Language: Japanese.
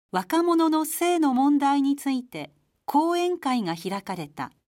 若者の性の問題について講演会が開かれた。